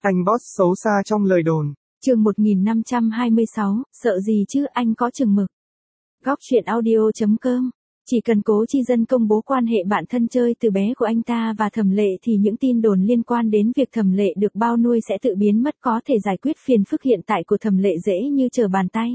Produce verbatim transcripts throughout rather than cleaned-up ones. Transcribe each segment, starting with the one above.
Anh boss xấu xa trong lời đồn. Chương một nghìn năm trăm hai mươi sáu, sợ gì chứ, anh có chừng mực. Góc truyện audio chấm com. Chỉ cần Cố Chi Dân công bố quan hệ bạn thân chơi từ bé của anh ta và Thẩm Lệ thì những tin đồn liên quan đến việc Thẩm Lệ được bao nuôi sẽ tự biến mất, có thể giải quyết phiền phức hiện tại của Thẩm Lệ dễ như trở bàn tay.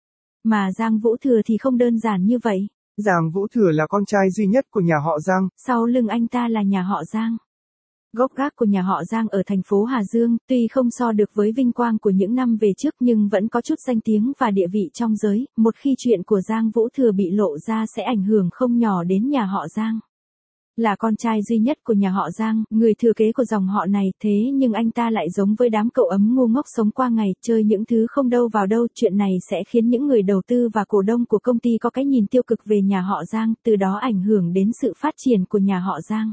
Mà Giang Vũ Thừa thì không đơn giản như vậy. Giang Vũ Thừa là con trai duy nhất của nhà họ Giang. Sau lưng anh ta là nhà họ Giang. Gốc gác của nhà họ Giang ở thành phố Hà Dương, tuy không so được với vinh quang của những năm về trước nhưng vẫn có chút danh tiếng và địa vị trong giới, một khi chuyện của Giang Vũ Thừa bị lộ ra sẽ ảnh hưởng không nhỏ đến nhà họ Giang. Là con trai duy nhất của nhà họ Giang, người thừa kế của dòng họ này, thế nhưng anh ta lại giống với đám cậu ấm ngu ngốc sống qua ngày, chơi những thứ không đâu vào đâu. Chuyện này sẽ khiến những người đầu tư và cổ đông của công ty có cái nhìn tiêu cực về nhà họ Giang, từ đó ảnh hưởng đến sự phát triển của nhà họ Giang.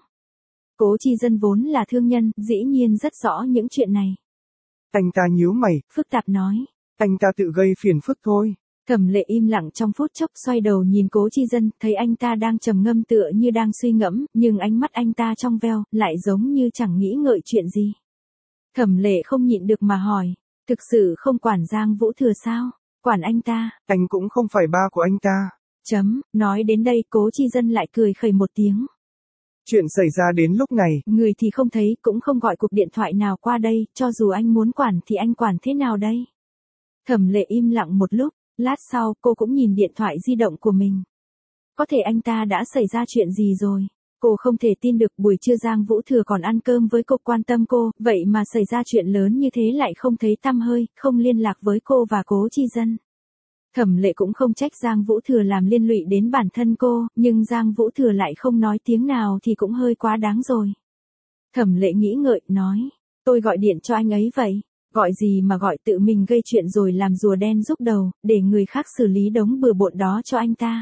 Cố Chi Dân vốn là thương nhân, dĩ nhiên rất rõ những chuyện này. Anh ta nhíu mày, phức tạp nói. Anh ta tự gây phiền phức thôi. Thẩm Lệ im lặng trong phút chốc, xoay đầu nhìn Cố Chi Dân, thấy anh ta đang trầm ngâm tựa như đang suy ngẫm, nhưng ánh mắt anh ta trong veo, lại giống như chẳng nghĩ ngợi chuyện gì. Thẩm Lệ không nhịn được mà hỏi, thực sự không quản Giang Vũ Thừa sao? Quản anh ta. Anh cũng không phải ba của anh ta. Chấm, nói đến đây Cố Chi Dân lại cười khẩy một tiếng. Chuyện xảy ra đến lúc này, người thì không thấy, cũng không gọi cuộc điện thoại nào qua đây, cho dù anh muốn quản thì anh quản thế nào đây? Thẩm Lệ im lặng một lúc, lát sau cô cũng nhìn điện thoại di động của mình. Có thể anh ta đã xảy ra chuyện gì rồi? Cô không thể tin được, buổi trưa Giang Vũ Thừa còn ăn cơm với cô, quan tâm cô, vậy mà xảy ra chuyện lớn như thế lại không thấy tăm hơi, không liên lạc với cô và Cố Chi Dân. Thẩm Lệ cũng không trách Giang Vũ Thừa làm liên lụy đến bản thân cô, nhưng Giang Vũ Thừa lại không nói tiếng nào thì cũng hơi quá đáng rồi. Thẩm Lệ nghĩ ngợi, nói, tôi gọi điện cho anh ấy vậy. Gọi gì mà gọi, tự mình gây chuyện rồi làm rùa đen rút đầu, để người khác xử lý đống bừa bộn đó cho anh ta.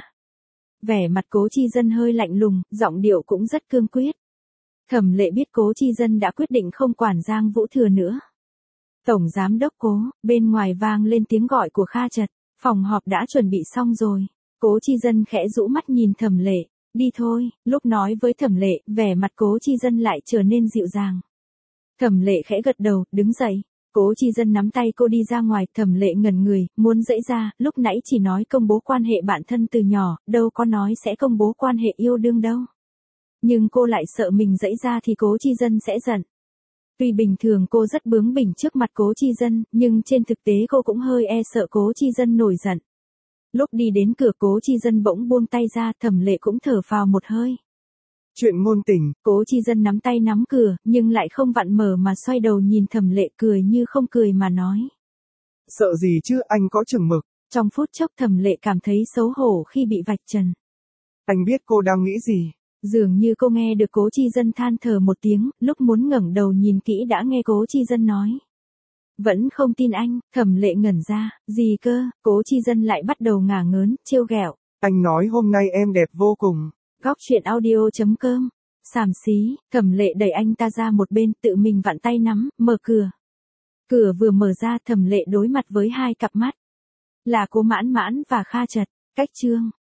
Vẻ mặt Cố Chi Dân hơi lạnh lùng, giọng điệu cũng rất cương quyết. Thẩm Lệ biết Cố Chi Dân đã quyết định không quản Giang Vũ Thừa nữa. Tổng giám đốc Cố, bên ngoài vang lên tiếng gọi của Kha Trật. Phòng họp đã chuẩn bị xong rồi. Cố Chi Dân khẽ rũ mắt nhìn Thẩm Lệ, đi thôi. Lúc nói với Thẩm Lệ, vẻ mặt Cố Chi Dân lại trở nên dịu dàng. Thẩm Lệ khẽ gật đầu, đứng dậy. Cố Chi Dân nắm tay cô đi ra ngoài, Thẩm Lệ ngẩn người, muốn giãy ra, lúc nãy chỉ nói công bố quan hệ bạn thân từ nhỏ, đâu có nói sẽ công bố quan hệ yêu đương đâu. Nhưng cô lại sợ mình giãy ra thì Cố Chi Dân sẽ giận. Tuy bình thường cô rất bướng bỉnh trước mặt Cố Chi Dân, nhưng trên thực tế cô cũng hơi e sợ Cố Chi Dân nổi giận. Lúc đi đến cửa Cố Chi Dân bỗng buông tay ra, Thẩm Lệ cũng thở phào một hơi. Chuyện ngôn tình. Cố Chi Dân nắm tay nắm cửa, nhưng lại không vặn mở mà xoay đầu nhìn Thẩm Lệ, cười như không cười mà nói. Sợ gì chứ, anh có chừng mực. Trong phút chốc Thẩm Lệ cảm thấy xấu hổ khi bị vạch trần. Anh biết cô đang nghĩ gì. Dường như cô nghe được Cố Chi Dân than thở một tiếng, lúc muốn ngẩng đầu nhìn kỹ đã nghe Cố Chi Dân nói. Vẫn không tin anh. Thẩm Lệ ngẩn ra, gì cơ? Cố Chi Dân lại bắt đầu ngả ngớn, trêu ghẹo. Anh nói hôm nay em đẹp vô cùng. Góc truyện audio chấm com. Xàm xí. Thẩm Lệ đẩy anh ta ra một bên, tự mình vặn tay nắm, mở cửa. Cửa vừa mở ra, Thẩm Lệ đối mặt với hai cặp mắt. Là Cố Mãn Mãn và Kha Trật. Cách chương.